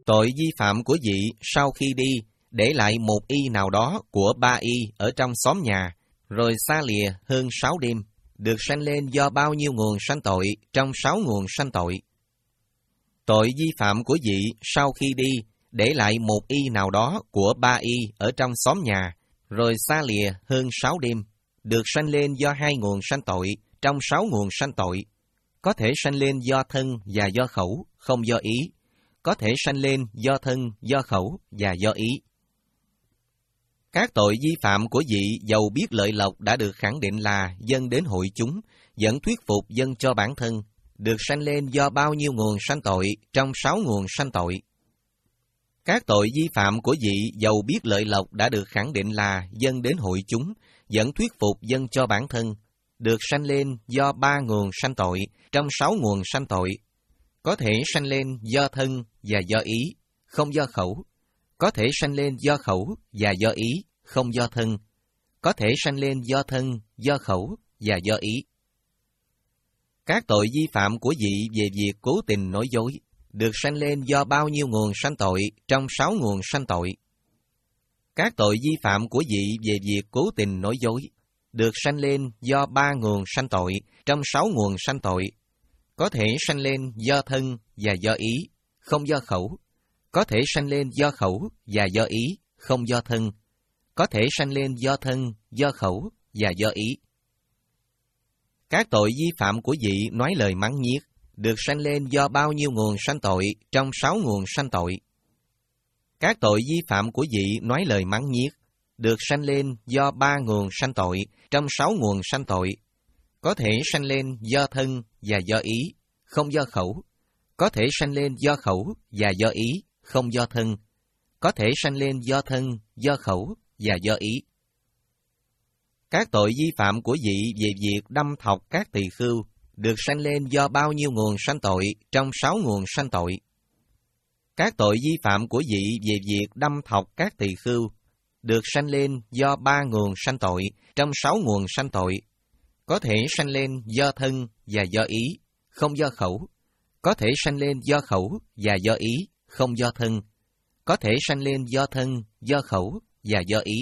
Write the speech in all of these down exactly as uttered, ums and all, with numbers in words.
Tội vi phạm của vị sau khi đi, để lại một y nào đó của ba y ở trong xóm nhà, rồi xa lìa hơn sáu đêm, được sanh lên do bao nhiêu nguồn sanh tội trong sáu nguồn sanh tội. Tội vi phạm của vị sau khi đi, để lại một y nào đó của ba y ở trong xóm nhà, rồi xa lìa hơn sáu đêm, được sanh lên do hai nguồn sanh tội trong sáu nguồn sanh tội. Có thể sanh lên do thân và do khẩu, không do ý. Có thể sanh lên do thân, do khẩu và do ý. Các tội vi phạm của vị dầu biết lợi lộc đã được khẳng định là dâng đến hội chúng, vẫn thuyết phục dâng cho bản thân, được sanh lên do bao nhiêu nguồn sanh tội trong sáu nguồn sanh tội. Các tội vi phạm của vị dầu biết lợi lộc đã được khẳng định là dâng đến hội chúng, vẫn thuyết phục dâng cho bản thân, được sanh lên do ba nguồn sanh tội trong sáu nguồn sanh tội. Có thể sanh lên do thân và do ý, không do khẩu. Có thể sanh lên do khẩu và do ý, không do thân. Có thể sanh lên do thân, do khẩu và do ý. Các tội vi phạm của vị về việc cố tình nói dối, được sanh lên do bao nhiêu nguồn sanh tội trong sáu nguồn sanh tội. Các tội vi phạm của vị về việc cố tình nói dối, được sanh lên do ba nguồn sanh tội trong sáu nguồn sanh tội. Có thể sanh lên do thân và do ý, không do khẩu. Có thể sanh lên do khẩu và do ý, không do thân. Có thể sanh lên do thân, do khẩu và do ý. Các tội vi phạm của vị nói lời mắng nhiếc, được sanh lên do bao nhiêu nguồn sanh tội trong sáu nguồn sanh tội. Các tội vi phạm của vị nói lời mắng nhiếc, được sanh lên do ba nguồn sanh tội trong sáu nguồn sanh tội. Có thể sanh lên do thân và do ý, không do khẩu. Có thể sanh lên do khẩu và do ý, không do thân. Có thể sanh lên do thân, do khẩu và do ý. Các tội vi phạm của vị về việc đâm thọc các tỳ khưu, được sanh lên do bao nhiêu nguồn sanh tội trong sáu nguồn sanh tội. Các tội vi phạm của vị về việc đâm thọc các tỳ khưu, được sanh lên do ba nguồn sanh tội trong sáu nguồn sanh tội. Có thể sanh lên do thân và do ý, không do khẩu. Có thể sanh lên do khẩu và do ý, không do thân. Có thể sanh lên do thân, do khẩu và do ý.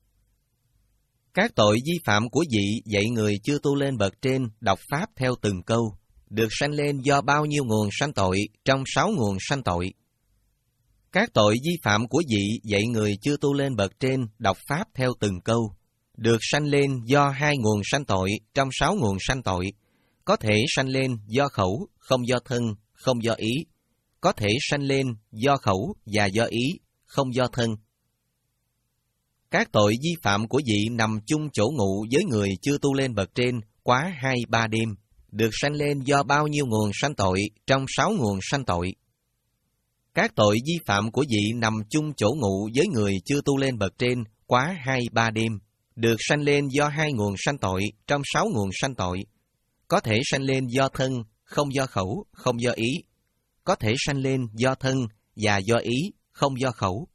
Các tội vi phạm của vị dạy người chưa tu lên bậc trên đọc pháp theo từng câu, được sanh lên do bao nhiêu nguồn sanh tội trong sáu nguồn sanh tội. Các tội vi phạm của vị dạy người chưa tu lên bậc trên đọc pháp theo từng câu, được sanh lên do hai nguồn sanh tội trong sáu nguồn sanh tội. Có thể sanh lên do khẩu, không do thân, không do ý. Có thể sanh lên do khẩu và do ý, không do thân. Các tội vi phạm của vị nằm chung chỗ ngụ với người chưa tu lên bậc trên quá hai ba đêm, được sanh lên do bao nhiêu nguồn sanh tội trong sáu nguồn sanh tội. Các tội vi phạm của vị nằm chung chỗ ngụ với người chưa tu lên bậc trên quá hai ba đêm, được sanh lên do hai nguồn sanh tội trong sáu nguồn sanh tội. Có thể sanh lên do thân, không do khẩu, không do ý. Có thể sanh lên do thân và do ý, không do khẩu.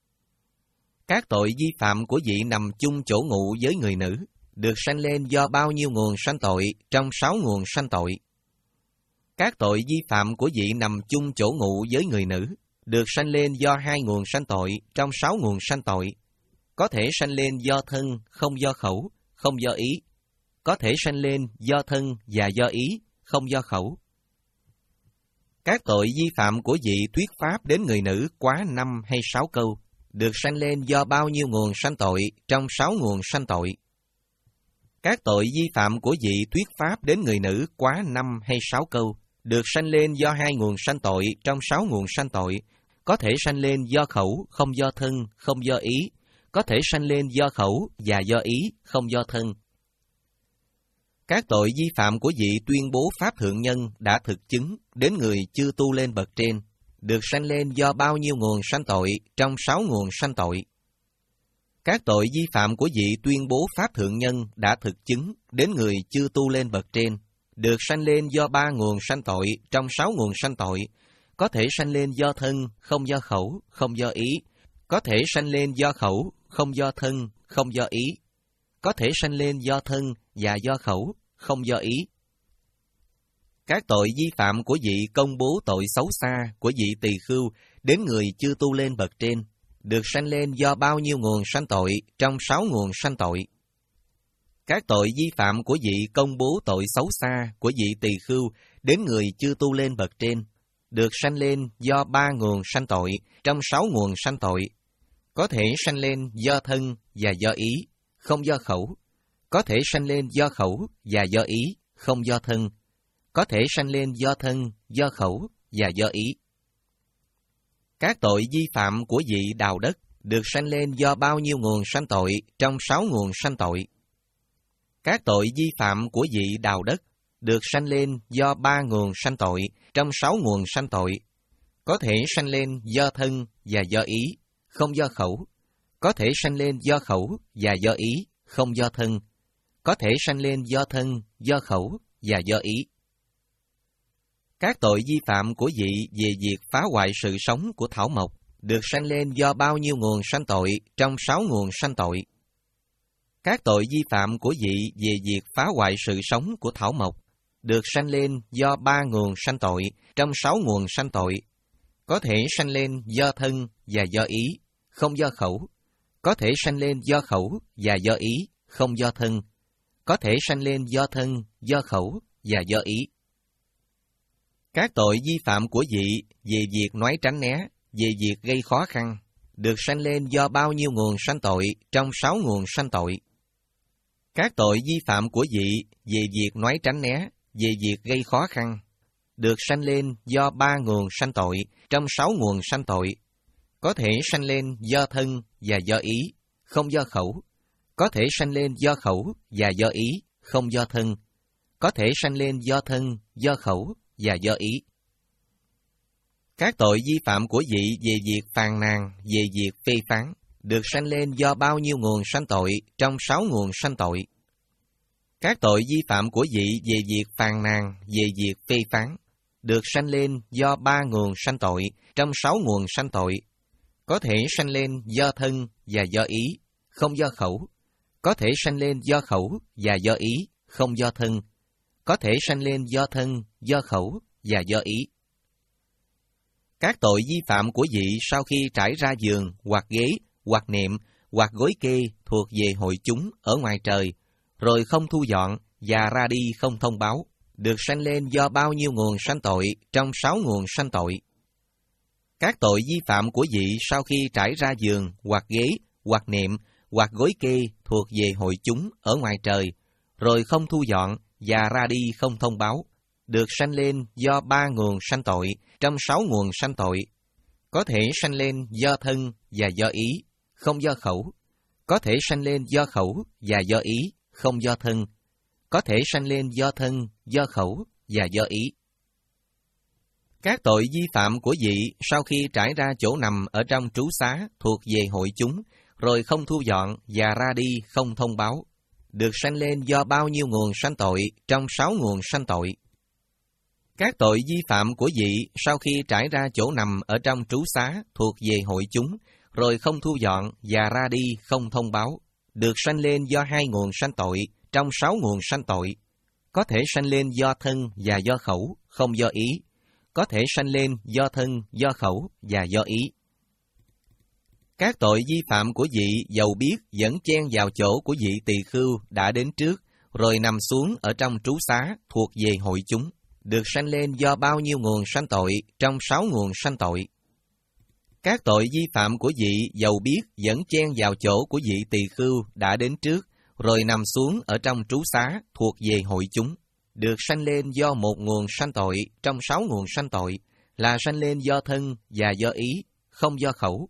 Các tội vi phạm của vị nằm chung chỗ ngụ với người nữ, được sanh lên do bao nhiêu nguồn sanh tội trong sáu nguồn sanh tội. Các tội vi phạm của vị nằm chung chỗ ngụ với người nữ, được sanh lên do hai nguồn sanh tội trong sáu nguồn sanh tội. Có thể sanh lên do thân, không do khẩu, không do ý. Có thể sanh lên do thân và do ý, không do khẩu. Các tội vi phạm của vị thuyết pháp đến người nữ quá năm hay sáu câu, được sanh lên do bao nhiêu nguồn sanh tội trong sáu nguồn sanh tội. Các tội vi phạm của vị thuyết pháp đến người nữ quá năm hay sáu câu, được sanh lên do hai nguồn sanh tội trong sáu nguồn sanh tội. Có thể sanh lên do khẩu, không do thân, không do ý. Có thể sanh lên do khẩu và do ý, không do thân. Các tội vi phạm của vị tuyên bố pháp thượng nhân đã thực chứng đến người chưa tu lên bậc trên, được sanh lên do bao nhiêu nguồn sanh tội trong sáu nguồn sanh tội. Các tội vi phạm của vị tuyên bố pháp thượng nhân đã thực chứng đến người chưa tu lên bậc trên, được sanh lên do ba nguồn sanh tội trong sáu nguồn sanh tội. Có thể sanh lên do thân, không do khẩu, không do ý. Có thể sanh lên do khẩu, không do thân, không do ý. Có thể sanh lên do thân và do khẩu, không do ý. Các tội vi phạm của vị công bố tội xấu xa của vị tỳ khưu đến người chưa tu lên bậc trên, được sanh lên do bao nhiêu nguồn sanh tội trong sáu nguồn sanh tội. Các tội vi phạm của vị công bố tội xấu xa của vị tỳ khưu đến người chưa tu lên bậc trên, được sanh lên do ba nguồn sanh tội trong sáu nguồn sanh tội. Có thể sanh lên do thân và do ý, không do khẩu. Có thể sanh lên do khẩu và do ý, không do thân. Có thể sanh lên do thân, do khẩu và do ý. Các tội vi phạm của vị đào đất được sanh lên do bao nhiêu nguồn sanh tội trong sáu nguồn sanh tội. Các tội vi phạm của vị đào đất được sanh lên do ba nguồn sanh tội trong sáu nguồn sanh tội. Có thể sanh lên do thân và do ý, không do khẩu. Có thể sanh lên do khẩu và do ý, không do thân. Có thể sanh lên do thân, do khẩu và do ý. Các tội vi phạm của vị về việc phá hoại sự sống của thảo mộc được sanh lên do bao nhiêu nguồn sanh tội trong sáu nguồn sanh tội. Các tội vi phạm của vị về việc phá hoại sự sống của thảo mộc được sanh lên do ba nguồn sanh tội trong sáu nguồn sanh tội. Có thể sanh lên do thân và do ý, không do khẩu. Có thể sanh lên do khẩu và do ý, không do thân. Có thể sanh lên do thân, do khẩu và do ý. Các tội vi phạm của vị về việc nói tránh né, về việc gây khó khăn, được sanh lên do bao nhiêu nguồn sanh tội trong sáu nguồn sanh tội. Các tội vi phạm của vị về việc nói tránh né, về việc gây khó khăn, được sanh lên do ba nguồn sanh tội trong sáu nguồn sanh tội. Có thể sanh lên do thân và do ý, không do khẩu. Có thể sanh lên do khẩu và do ý, không do thân. Có thể sanh lên do thân, do khẩu và do ý. Các tội vi phạm của vị về việc phàn nàn, về việc phê phán, được sanh lên do bao nhiêu nguồn sanh tội trong sáu nguồn sanh tội. Các tội vi phạm của vị về việc phàn nàn, về việc phê phán, được sanh lên do ba nguồn sanh tội trong sáu nguồn sanh tội. Có thể sanh lên do thân và do ý, không do khẩu. Có thể sanh lên do khẩu và do ý, không do thân. Có thể sanh lên do thân, do khẩu và do ý. Các tội vi phạm của vị sau khi trải ra giường, hoặc ghế, hoặc nệm, hoặc gối kê thuộc về hội chúng ở ngoài trời, rồi không thu dọn và ra đi không thông báo, được sanh lên do bao nhiêu nguồn sanh tội trong sáu nguồn sanh tội. Các tội vi phạm của vị sau khi trải ra giường, hoặc ghế, hoặc nệm, hoặc gối kê thuộc về hội chúng ở ngoài trời, rồi không thu dọn và ra đi không thông báo, được sanh lên do ba nguồn sanh tội trong sáu nguồn sanh tội. Có thể sanh lên do thân và do ý, không do khẩu. Có thể sanh lên do khẩu và do ý, không do thân. Có thể sanh lên do thân, do khẩu và do ý. Các tội vi phạm của vị sau khi trải ra chỗ nằm ở trong trú xá thuộc về hội chúng, rồi không thu dọn và ra đi không thông báo, được sanh lên do bao nhiêu nguồn sanh tội trong sáu nguồn sanh tội. Các tội vi phạm của vị sau khi trải ra chỗ nằm ở trong trú xá thuộc về hội chúng, rồi không thu dọn và ra đi không thông báo, được sanh lên do hai nguồn sanh tội trong sáu nguồn sanh tội. Có thể sanh lên do thân và do khẩu, không do ý. Có thể sanh lên do thân, do khẩu và do ý. Các tội vi phạm của vị dầu biết dẫn chen vào chỗ của vị tỳ khưu đã đến trước, rồi nằm xuống ở trong trú xá thuộc về hội chúng, được sanh lên do bao nhiêu nguồn sanh tội trong sáu nguồn sanh tội. Các tội vi phạm của vị dầu biết dẫn chen vào chỗ của vị tỳ khưu đã đến trước, rồi nằm xuống ở trong trú xá thuộc về hội chúng, được sanh lên do một nguồn sanh tội trong sáu nguồn sanh tội, là sanh lên do thân và do ý, không do khẩu.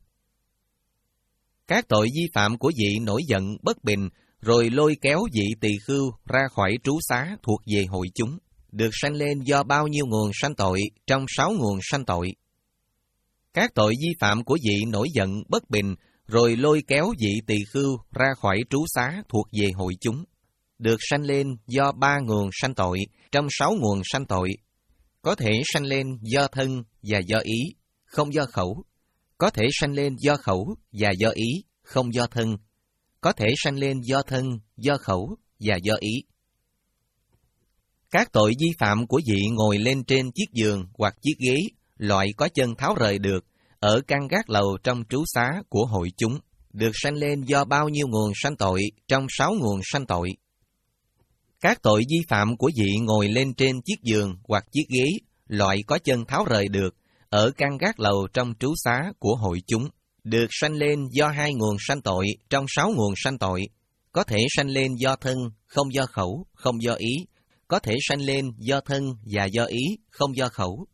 Các tội vi phạm của vị nổi giận bất bình, rồi lôi kéo vị tỳ khưu ra khỏi trú xá thuộc về hội chúng, được sanh lên do bao nhiêu nguồn sanh tội trong sáu nguồn sanh tội. Các tội vi phạm của vị nổi giận bất bình, rồi lôi kéo vị tỳ khưu ra khỏi trú xá thuộc về hội chúng, được sanh lên do ba nguồn sanh tội trong sáu nguồn sanh tội. Có thể sanh lên do thân và do ý, không do khẩu. Có thể sanh lên do khẩu và do ý, không do thân. Có thể sanh lên do thân, do khẩu và do ý. Các tội vi phạm của vị ngồi lên trên chiếc giường hoặc chiếc ghế, loại có chân tháo rời được, ở căn gác lầu trong trú xá của hội chúng, được sanh lên do bao nhiêu nguồn sanh tội trong sáu nguồn sanh tội. Các tội vi phạm của vị ngồi lên trên chiếc giường hoặc chiếc ghế, loại có chân tháo rời được, ở căn gác lầu trong trú xá của hội chúng, được sanh lên do hai nguồn sanh tội trong sáu nguồn sanh tội, có thể sanh lên do thân, không do khẩu, không do ý, có thể sanh lên do thân và do ý, không do khẩu.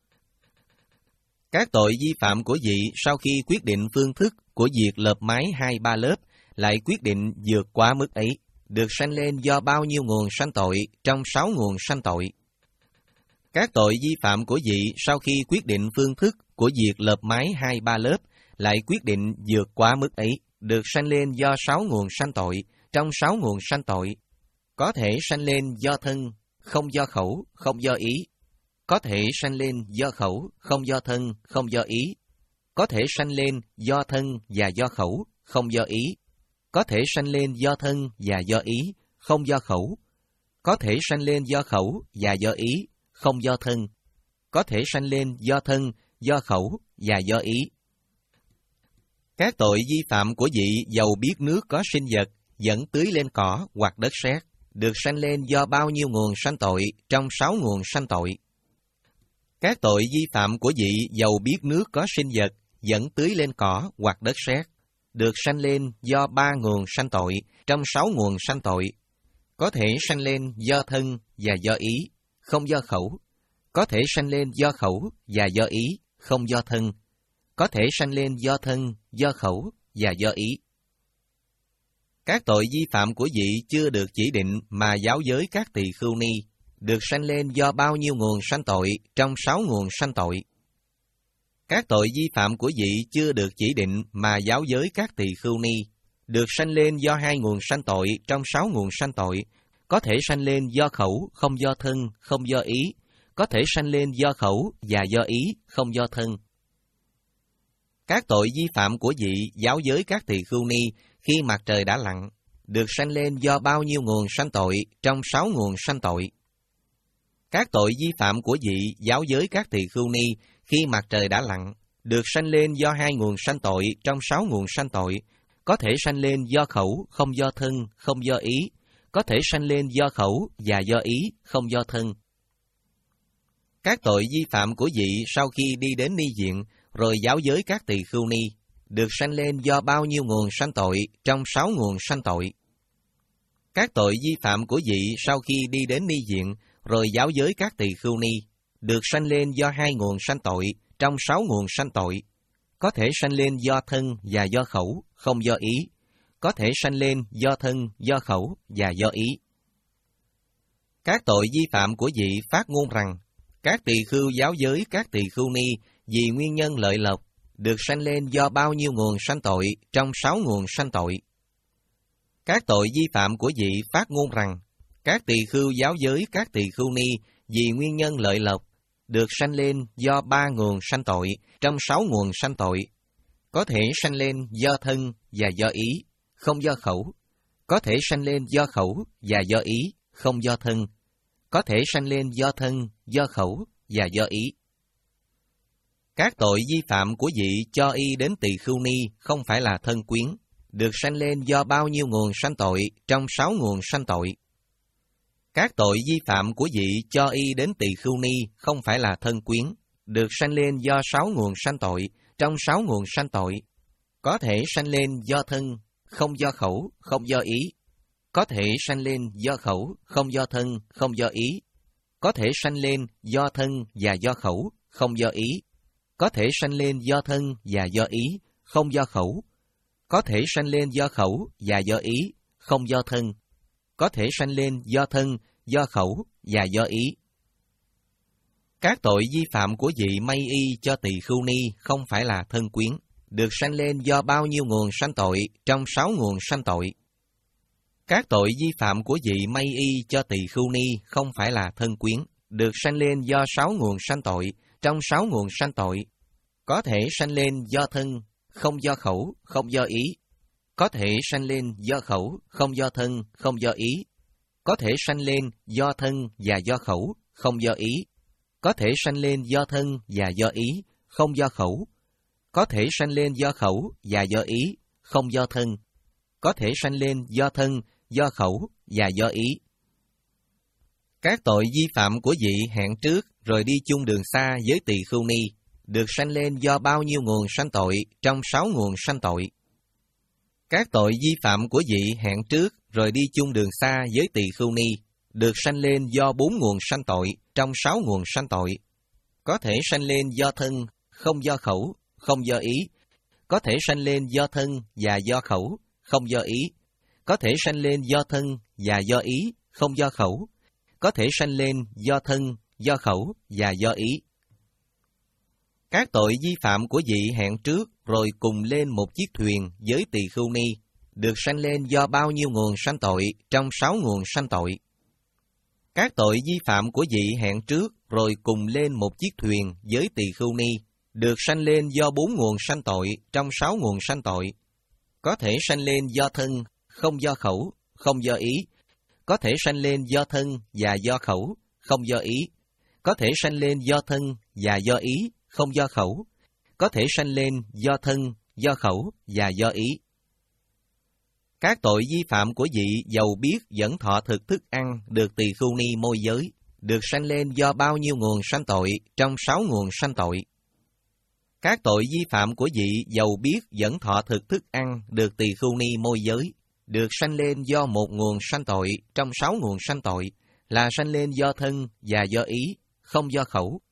Các tội vi phạm của vị sau khi quyết định phương thức của việc lợp mái hai ba lớp, lại quyết định vượt quá mức ấy, được sanh lên do bao nhiêu nguồn sanh tội trong sáu nguồn sanh tội. Các tội vi phạm của vị sau khi quyết định phương thức của việc lợp mái hai ba lớp, lại quyết định vượt quá mức ấy, được sanh lên do sáu nguồn sanh tội trong sáu nguồn sanh tội, có thể sanh lên do thân, không do khẩu, không do ý, có thể sanh lên do khẩu, không do thân, không do ý, có thể sanh lên do thân và do khẩu, không do ý, có thể sanh lên do thân và do ý, không do khẩu, có thể sanh lên do khẩu và do ý, không do thân, có thể sanh lên do thân, do khẩu và do ý. Các tội vi phạm của vị dầu biết nước có sinh vật dẫn tưới lên cỏ hoặc đất sét, được sanh lên do bao nhiêu nguồn sanh tội trong sáu nguồn sanh tội. Các tội vi phạm của vị dầu biết nước có sinh vật dẫn tưới lên cỏ hoặc đất sét, được sanh lên do ba nguồn sanh tội trong sáu nguồn sanh tội, có thể sanh lên do thân và do ý, không do khẩu, có thể sanh lên do khẩu và do ý, không do thân, có thể sanh lên do thân, do khẩu và do ý. Các tội vi phạm của vị chưa được chỉ định mà giáo giới các tỳ khưu ni, được sanh lên do bao nhiêu nguồn sanh tội trong sáu nguồn sanh tội. Các tội vi phạm của vị chưa được chỉ định mà giáo giới các tỳ khưu ni, được sanh lên do hai nguồn sanh tội trong sáu nguồn sanh tội, có thể sanh lên do khẩu, không do thân, không do ý, có thể sanh lên do khẩu và do ý, không do thân. Các tội vi phạm của vị giáo giới các tỳ khưu ni khi mặt trời đã lặn, được sanh lên do bao nhiêu nguồn sanh tội trong sáu nguồn sanh tội. Các tội vi phạm của vị giáo giới các tỳ khưu ni khi mặt trời đã lặn, được sanh lên do hai nguồn sanh tội trong sáu nguồn sanh tội, có thể sanh lên do khẩu, không do thân, không do ý, có thể sanh lên do khẩu và do ý, không do thân. Các tội vi phạm của vị sau khi đi đến ni viện, rồi giáo giới các tỳ khưu ni, được sanh lên do bao nhiêu nguồn sanh tội trong sáu nguồn sanh tội. Các tội vi phạm của vị sau khi đi đến ni viện, rồi giáo giới các tỳ khưu ni, được sanh lên do hai nguồn sanh tội trong sáu nguồn sanh tội, có thể sanh lên do thân và do khẩu, không do ý, có thể sanh lên do thân, do khẩu và do ý. Các tội vi phạm của vị phát ngôn rằng, các tỳ khưu giáo giới các tỳ khưu ni vì nguyên nhân lợi lộc, được sanh lên do bao nhiêu nguồn sanh tội trong sáu nguồn sanh tội. Các tội vi phạm của vị phát ngôn rằng, các tỳ khưu giáo giới các tỳ khưu ni vì nguyên nhân lợi lộc, được sanh lên do ba nguồn sanh tội trong sáu nguồn sanh tội, có thể sanh lên do thân và do ý, không do khẩu, có thể sanh lên do khẩu và do ý, không do thân, có thể sanh lên do thân, do khẩu và do ý. Các tội vi phạm của vị cho y đến tỳ khưu ni không phải là thân quyến, được sanh lên do bao nhiêu nguồn sanh tội trong sáu nguồn sanh tội. Các tội vi phạm của vị cho y đến tỳ khưu ni không phải là thân quyến, được sanh lên do sáu nguồn sanh tội trong sáu nguồn sanh tội, có thể sanh lên do thân, không do khẩu, không do ý, có thể sanh lên do khẩu, không do thân, không do ý, có thể sanh lên do thân và do khẩu, không do ý, có thể sanh lên do thân và do ý, không do khẩu, có thể sanh lên do khẩu và do ý, không do thân, có thể sanh lên do thân, do khẩu và do ý. Các tội vi phạm của vị may y cho tỳ khưu ni không phải là thân quyến, được sanh lên do bao nhiêu nguồn sanh tội trong sáu nguồn sanh tội. Các tội vi phạm của vị may y cho tỳ khưu ni không phải là thân quyến, được sanh lên do sáu nguồn sanh tội trong sáu nguồn sanh tội, có thể sanh lên do thân, không do khẩu, không do ý, có thể sanh lên do khẩu, không do thân, không do ý, có thể sanh lên do thân và do khẩu, không do ý, có thể sanh lên do thân và do ý, không do khẩu, có thể sanh lên do khẩu và do ý, không do thân, có thể sanh lên do thân, do khẩu và do ý. Các tội vi phạm của vị hẹn trước rồi đi chung đường xa với tỳ khưu ni, được sanh lên do bao nhiêu nguồn sanh tội trong sáu nguồn sanh tội? Các tội vi phạm của vị hẹn trước rồi đi chung đường xa với tỳ khưu ni, được sanh lên do bốn nguồn sanh tội trong sáu nguồn sanh tội. Có thể sanh lên do thân, không do khẩu, không do ý, có thể sanh lên do thân và do khẩu, không do ý, có thể sanh lên do thân và do ý, không do khẩu, có thể sanh lên do thân, do khẩu và do ý. Các tội vi phạm của vị hẹn trước rồi cùng lên một chiếc thuyền với tỳ khưu ni, được sanh lên do bao nhiêu nguồn sanh tội trong sáu nguồn sanh tội? Các tội vi phạm của vị hẹn trước rồi cùng lên một chiếc thuyền với tỳ khưu ni, được sanh lên do bốn nguồn sanh tội trong sáu nguồn sanh tội. Có thể sanh lên do thân, không do khẩu, không do ý, có thể sanh lên do thân và do khẩu, không do ý, có thể sanh lên do thân và do ý, không do khẩu, có thể sanh lên do thân, do khẩu và do ý. Các tội vi phạm của vị dầu biết dẫn thọ thực thức ăn được tỳ khưu ni môi giới, được sanh lên do bao nhiêu nguồn sanh tội trong sáu nguồn sanh tội? Các tội vi phạm của vị dầu biết dẫn thọ thực thức ăn được tỳ khưu ni môi giới, được sanh lên do một nguồn sanh tội trong sáu nguồn sanh tội, là sanh lên do thân và do ý, không do khẩu.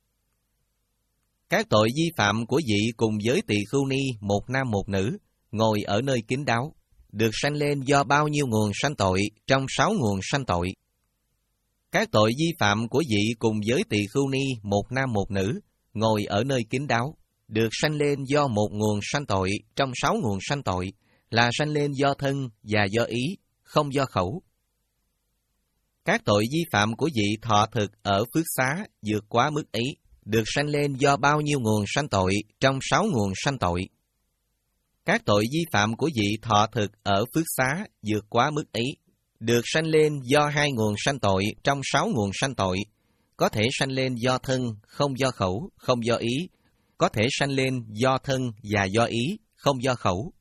Các tội vi phạm của vị cùng với tỳ khưu ni một nam một nữ, ngồi ở nơi kín đáo, được sanh lên do bao nhiêu nguồn sanh tội trong sáu nguồn sanh tội? Các tội vi phạm của vị cùng với tỳ khưu ni một nam một nữ, ngồi ở nơi kín đáo, được sanh lên do một nguồn sanh tội trong sáu nguồn sanh tội, là sanh lên do thân và do ý, không do khẩu. Các tội vi phạm của vị thọ thực ở phước xá vượt quá mức ấy, được sanh lên do bao nhiêu nguồn sanh tội trong sáu nguồn sanh tội? Các tội vi phạm của vị thọ thực ở phước xá vượt quá mức ấy, được sanh lên do hai nguồn sanh tội trong sáu nguồn sanh tội, có thể sanh lên do thân, không do khẩu, không do ý, có thể sanh lên do thân và do ý, không do khẩu.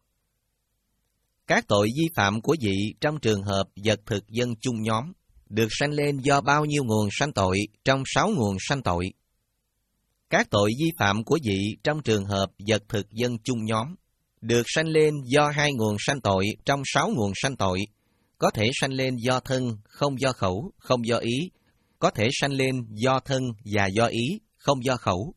Các tội vi phạm của vị trong trường hợp vật thực dân chung nhóm, được sanh lên do bao nhiêu nguồn sanh tội trong sáu nguồn sanh tội? Các tội vi phạm của vị trong trường hợp vật thực dân chung nhóm, được sanh lên do hai nguồn sanh tội trong sáu nguồn sanh tội, có thể sanh lên do thân, không do khẩu, không do ý, có thể sanh lên do thân và do ý, không do khẩu.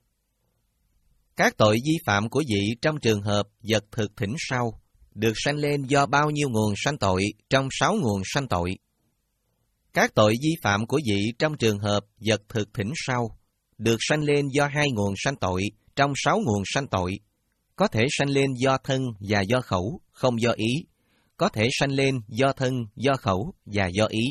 Các tội vi phạm của vị trong trường hợp vật thực thỉnh sau, được sanh lên do bao nhiêu nguồn sanh tội trong sáu nguồn sanh tội? Các tội vi phạm của vị trong trường hợp vật thực thỉnh sau, được sanh lên do hai nguồn sanh tội trong sáu nguồn sanh tội, có thể sanh lên do thân và do khẩu, không do ý, có thể sanh lên do thân, do khẩu và do ý.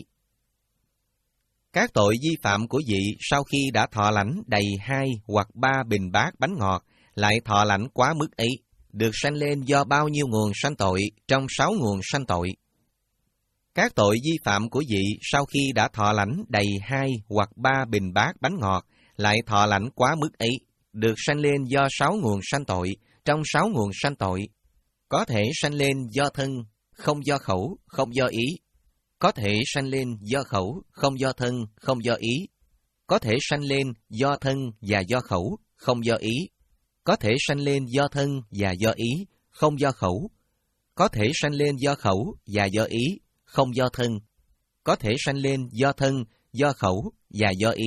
Các tội vi phạm của vị sau khi đã thọ lãnh đầy hai hoặc ba bình bát bánh ngọt, lại thọ lãnh quá mức ấy, được sanh lên do bao nhiêu nguồn sanh tội trong sáu nguồn sanh tội? Các tội vi phạm của vị sau khi đã thọ lãnh đầy hai hoặc ba bình bát bánh ngọt, lại thọ lãnh quá mức ấy, được sanh lên do sáu nguồn sanh tội trong sáu nguồn sanh tội, có thể sanh lên do thân, không do khẩu, không do ý, có thể sanh lên do khẩu, không do thân, không do ý, có thể sanh lên do thân và do khẩu, không do ý, có thể sanh lên do thân và do ý, không do khẩu, có thể sanh lên do khẩu và do ý, không do thân, có thể sanh lên do thân, do khẩu và do ý.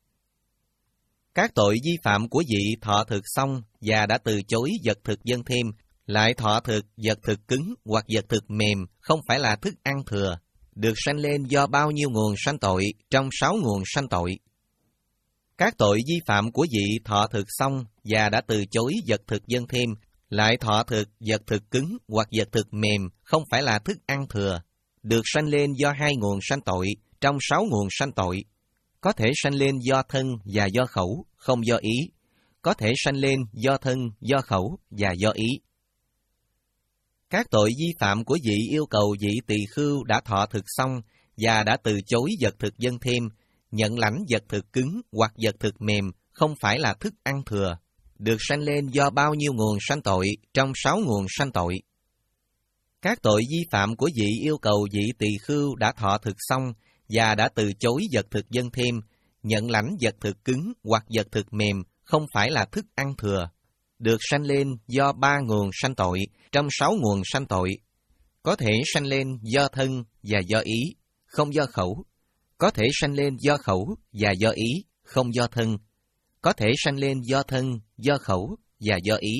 Các tội vi phạm của vị thọ thực xong và đã từ chối vật thực dân thêm, lại thọ thực vật thực cứng hoặc vật thực mềm, không phải là thức ăn thừa, được sanh lên do bao nhiêu nguồn sanh tội trong sáu nguồn sanh tội? Các tội vi phạm của vị thọ thực xong và đã từ chối vật thực dân thêm, lại thọ thực vật thực cứng hoặc vật thực mềm, không phải là thức ăn thừa, được sanh lên do hai nguồn sanh tội trong sáu nguồn sanh tội, có thể sanh lên do thân và do khẩu, không do ý, có thể sanh lên do thân, do khẩu và do ý. Các tội vi phạm của vị yêu cầu vị tỳ khưu đã thọ thực xong và đã từ chối vật thực dâng thêm, nhận lãnh vật thực cứng hoặc vật thực mềm không phải là thức ăn thừa, được sanh lên do bao nhiêu nguồn sanh tội trong sáu nguồn sanh tội. Các tội vi phạm của vị yêu cầu vị tỳ khưu đã thọ thực xong và đã từ chối vật thực dâng thêm, nhận lãnh vật thực cứng hoặc vật thực mềm không phải là thức ăn thừa, được sanh lên do ba nguồn sanh tội trong sáu nguồn sanh tội. Có thể sanh lên do thân và do ý, không do khẩu. Có thể sanh lên do khẩu và do ý, không do thân. Có thể sanh lên do thân, do khẩu và do ý.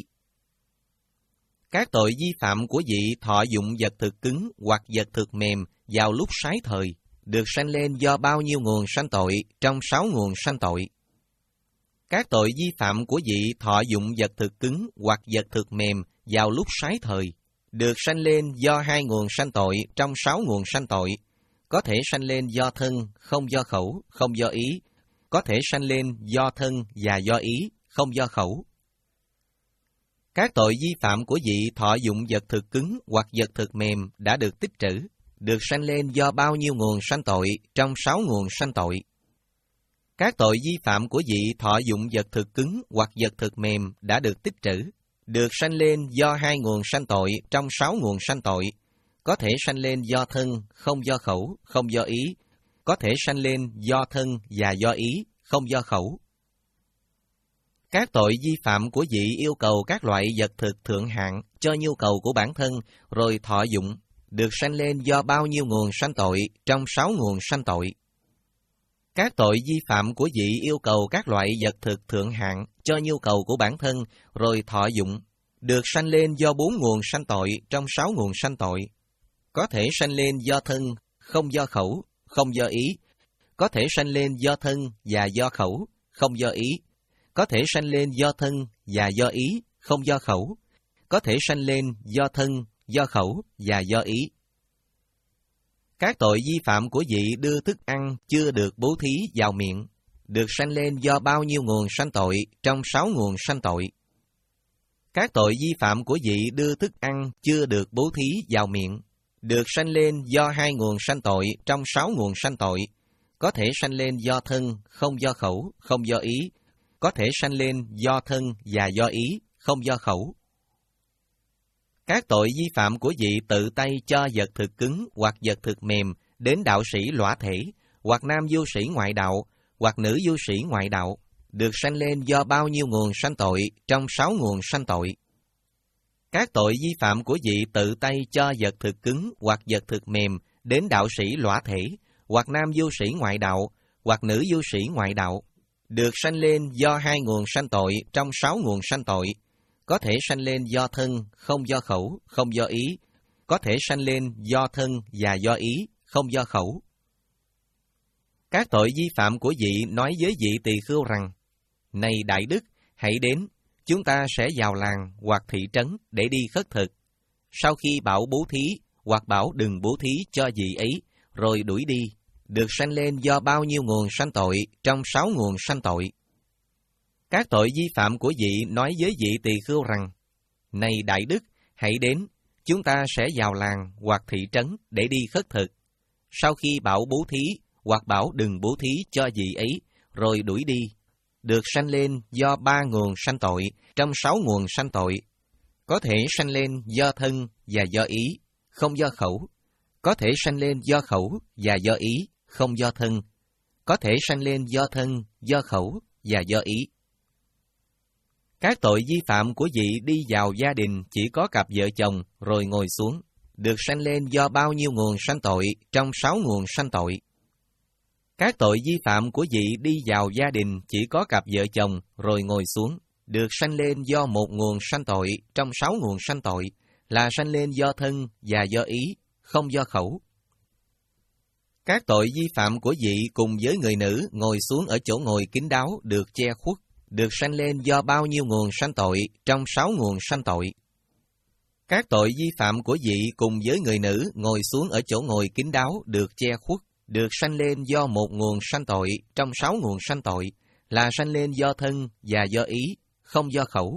Các tội vi phạm của vị thọ dụng vật thực cứng hoặc vật thực mềm vào lúc sái thời, được sanh lên do bao nhiêu nguồn sanh tội trong sáu nguồn sanh tội. Các tội vi phạm của vị thọ dụng vật thực cứng hoặc vật thực mềm vào lúc sái thời, được sanh lên do hai nguồn sanh tội trong sáu nguồn sanh tội. Có thể sanh lên do thân, không do khẩu, không do ý. Có thể sanh lên do thân và do ý, không do khẩu. Các tội vi phạm của vị thọ dụng vật thực cứng hoặc vật thực mềm đã được tích trữ, được sanh lên do bao nhiêu nguồn sanh tội trong sáu nguồn sanh tội. Các tội vi phạm của vị thọ dụng vật thực cứng hoặc vật thực mềm đã được tích trữ, được sanh lên do hai nguồn sanh tội trong sáu nguồn sanh tội. Có thể sanh lên do thân, không do khẩu, không do ý. Có thể sanh lên do thân và do ý, không do khẩu. Các tội vi phạm của vị yêu cầu các loại vật thực thượng hạng cho nhu cầu của bản thân rồi thọ dụng, được sanh lên do bao nhiêu nguồn sanh tội trong sáu nguồn sanh tội. Các tội vi phạm của vị yêu cầu các loại vật thực thượng hạng cho nhu cầu của bản thân rồi thọ dụng, được sanh lên do bốn nguồn sanh tội trong sáu nguồn sanh tội. Có thể sanh lên do thân, không do khẩu, không do ý. Có thể sanh lên do thân và do khẩu, không do ý. Có thể sanh lên do thân và do ý, không do khẩu. Có thể sanh lên do thân, do khẩu và do ý. Các tội vi phạm của vị đưa thức ăn chưa được bố thí vào miệng, được sanh lên do bao nhiêu nguồn sanh tội trong sáu nguồn sanh tội. Các tội vi phạm của vị đưa thức ăn chưa được bố thí vào miệng, được sanh lên do hai nguồn sanh tội trong sáu nguồn sanh tội. Có thể sanh lên do thân, không do khẩu, không do ý. Có thể sanh lên do thân và do ý, không do khẩu. Các tội vi phạm của vị tự tay cho vật thực cứng hoặc vật thực mềm đến đạo sĩ lõa thể, hoặc nam du sĩ ngoại đạo, hoặc nữ du sĩ ngoại đạo, được sanh lên do bao nhiêu nguồn sanh tội trong sáu nguồn sanh tội. Các tội vi phạm của vị tự tay cho vật thực cứng hoặc vật thực mềm đến đạo sĩ lõa thể, hoặc nam du sĩ ngoại đạo, hoặc nữ du sĩ ngoại đạo, được sanh lên do hai nguồn sanh tội trong sáu nguồn sanh tội. Có thể sanh lên do thân, không do khẩu, không do ý. Có thể sanh lên do thân và do ý, không do khẩu. Các tội vi phạm của vị nói với vị tỳ khưu rằng: Này đại đức, hãy đến, chúng ta sẽ vào làng hoặc thị trấn để đi khất thực. Sau khi bảo bố thí hoặc bảo đừng bố thí cho vị ấy, rồi đuổi đi, được sanh lên do bao nhiêu nguồn sanh tội trong sáu nguồn sanh tội. Các tội vi phạm của vị nói với vị tỳ khưu rằng: Này đại đức, hãy đến, chúng ta sẽ vào làng hoặc thị trấn để đi khất thực. Sau khi bảo bố thí hoặc bảo đừng bố thí cho vị ấy, rồi đuổi đi, được sanh lên do ba nguồn sanh tội trong sáu nguồn sanh tội. Có thể sanh lên do thân và do ý, không do khẩu. Có thể sanh lên do khẩu và do ý, không do thân. Có thể sanh lên do thân, do khẩu và do ý. Các tội vi phạm của vị đi vào gia đình chỉ có cặp vợ chồng rồi ngồi xuống, được sanh lên do bao nhiêu nguồn sanh tội trong sáu nguồn sanh tội. Các tội vi phạm của vị đi vào gia đình chỉ có cặp vợ chồng rồi ngồi xuống, được sanh lên do một nguồn sanh tội trong sáu nguồn sanh tội, là sanh lên do thân và do ý, không do khẩu. Các tội vi phạm của vị cùng với người nữ ngồi xuống ở chỗ ngồi kín đáo được che khuất, được sanh lên do bao nhiêu nguồn sanh tội trong sáu nguồn sanh tội. Các tội vi phạm của vị cùng với người nữ ngồi xuống ở chỗ ngồi kín đáo được che khuất, được sanh lên do một nguồn sanh tội trong sáu nguồn sanh tội, là sanh lên do thân và do ý, không do khẩu.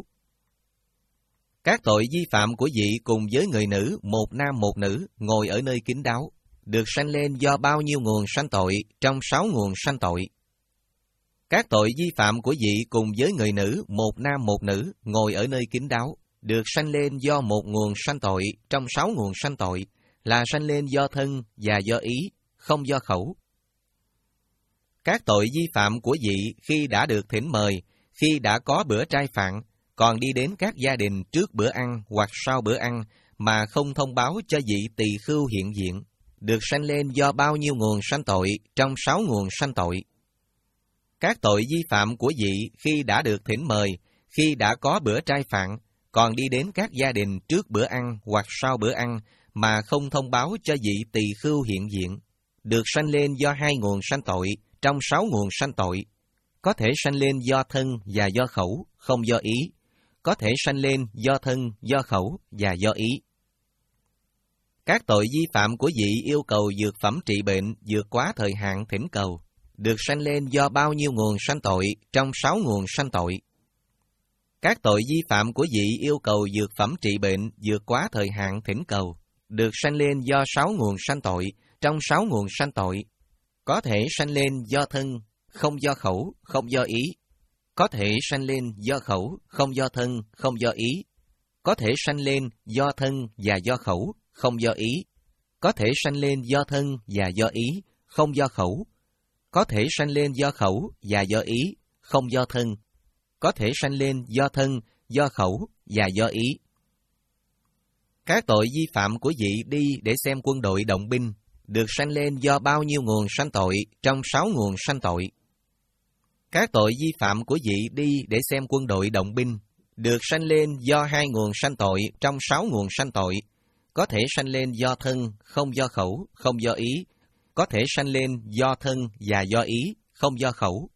Các tội vi phạm của vị cùng với người nữ một nam một nữ ngồi ở nơi kín đáo, được sanh lên do bao nhiêu nguồn sanh tội trong sáu nguồn sanh tội. Các tội vi phạm của vị cùng với người nữ, một nam một nữ, ngồi ở nơi kín đáo, được sanh lên do một nguồn sanh tội trong sáu nguồn sanh tội, là sanh lên do thân và do ý, không do khẩu. Các tội vi phạm của vị khi đã được thỉnh mời, khi đã có bữa trai phạn, còn đi đến các gia đình trước bữa ăn hoặc sau bữa ăn mà không thông báo cho vị tỳ khưu hiện diện, được sanh lên do bao nhiêu nguồn sanh tội trong sáu nguồn sanh tội. Các tội vi phạm của vị khi đã được thỉnh mời, khi đã có bữa trai phạn, còn đi đến các gia đình trước bữa ăn hoặc sau bữa ăn mà không thông báo cho vị tỳ khưu hiện diện, được sanh lên do hai nguồn sanh tội trong sáu nguồn sanh tội. Có thể sanh lên do thân và do khẩu, không do ý. Có thể sanh lên do thân, do khẩu và do ý. Các tội vi phạm của vị yêu cầu dược phẩm trị bệnh vượt quá thời hạn thỉnh cầu, được sanh lên do bao nhiêu nguồn sanh tội trong sáu nguồn sanh tội. Các tội vi phạm của vị yêu cầu dược phẩm trị bệnh vượt quá thời hạn thỉnh cầu, được sanh lên do sáu nguồn sanh tội trong sáu nguồn sanh tội. Có thể sanh lên do thân, không do khẩu, không do ý. Có thể sanh lên do khẩu, không do thân, không do ý. Có thể sanh lên do thân và do khẩu, không do ý. Có thể sanh lên do thân và do ý, không do khẩu. Có thể sanh lên do khẩu và do ý, không do thân. Có thể sanh lên do thân, do khẩu và do ý. Các tội vi phạm của vị đi để xem quân đội động binh, được sanh lên do bao nhiêu nguồn sanh tội trong sáu nguồn sanh tội. Các tội vi phạm của vị đi để xem quân đội động binh, được sanh lên do hai nguồn sanh tội trong sáu nguồn sanh tội. Có thể sanh lên do thân, không do khẩu, không do ý. Có thể sanh lên do thân và do ý, không do khẩu.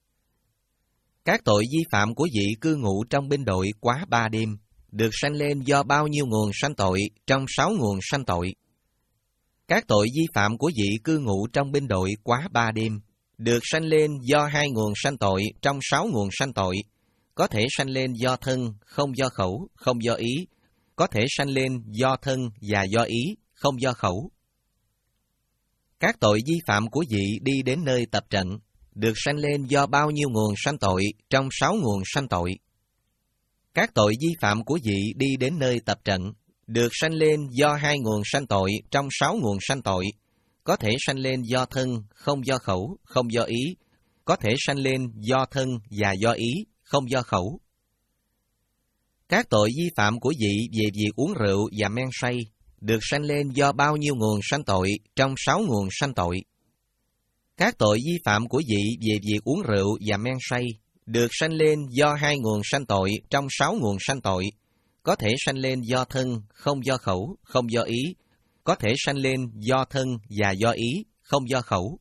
Các tội vi phạm của vị cư ngụ trong binh đội quá ba đêm, được sanh lên do bao nhiêu nguồn sanh tội trong sáu nguồn sanh tội. Các tội vi phạm của vị cư ngụ trong binh đội quá ba đêm, được sanh lên do hai nguồn sanh tội trong sáu nguồn sanh tội. Có thể sanh lên do thân, không do khẩu, không do ý. Có thể sanh lên do thân và do ý, không do khẩu. Các tội vi phạm của vị đi đến nơi tập trận, được sanh lên do bao nhiêu nguồn sanh tội trong sáu nguồn sanh tội. Các tội vi phạm của vị đi đến nơi tập trận, được sanh lên do hai nguồn sanh tội trong sáu nguồn sanh tội. Có thể sanh lên do thân, không do khẩu, không do ý. Có thể sanh lên do thân và do ý, không do khẩu. Các tội vi phạm của vị về việc uống rượu và men say, được sanh lên do bao nhiêu nguồn sanh tội trong sáu nguồn sanh tội. Các tội vi phạm của vị về việc uống rượu và men say, được sanh lên do hai nguồn sanh tội trong sáu nguồn sanh tội. Có thể sanh lên do thân, không do khẩu, không do ý. Có thể sanh lên do thân và do ý, không do khẩu.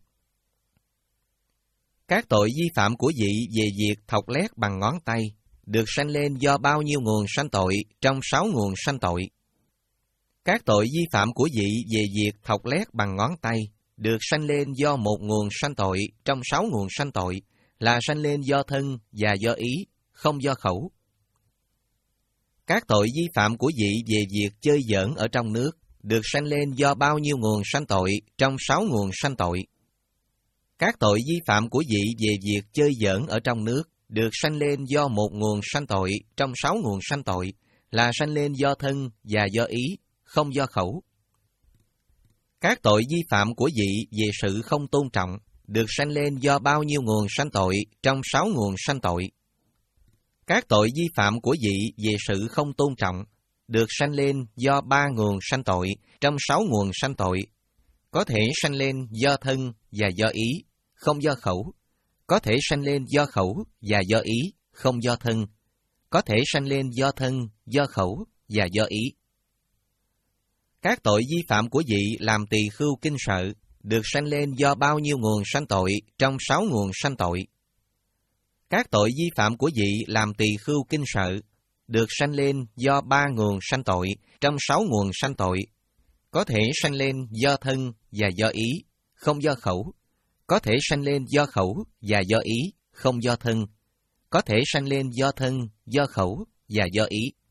Các tội vi phạm của vị về việc thọc lét bằng ngón tay, được sanh lên do bao nhiêu nguồn sanh tội trong sáu nguồn sanh tội. Các tội vi phạm của vị về việc thọc lét bằng ngón tay, được sanh lên do một nguồn sanh tội trong sáu nguồn sanh tội, là sanh lên do thân và do ý, không do khẩu. Các tội vi phạm của vị về việc chơi giỡn ở trong nước, được sanh lên do bao nhiêu nguồn sanh tội trong sáu nguồn sanh tội. Các tội vi phạm của vị về việc chơi giỡn ở trong nước, được sanh lên do một nguồn sanh tội trong sáu nguồn sanh tội, là sanh lên do thân và do ý, không do khẩu. Các tội vi phạm của vị về sự không tôn trọng, được sanh lên do bao nhiêu nguồn sanh tội trong sáu nguồn sanh tội. Các tội vi phạm của vị về sự không tôn trọng, được sanh lên do ba nguồn sanh tội trong sáu nguồn sanh tội. Có thể sanh lên do thân và do ý, không do khẩu. Có thể sanh lên do khẩu và do ý, không do thân. Có thể sanh lên do thân, do khẩu và do ý. Các tội vi phạm của vị làm tỳ khưu kinh sợ, được sanh lên do bao nhiêu nguồn sanh tội trong sáu nguồn sanh tội. Các tội vi phạm của vị làm tỳ khưu kinh sợ, được sanh lên do ba nguồn sanh tội trong sáu nguồn sanh tội. Có thể sanh lên do thân và do ý, không do khẩu. Có thể sanh lên do khẩu và do ý, không do thân. Có thể sanh lên do thân, do khẩu và do ý.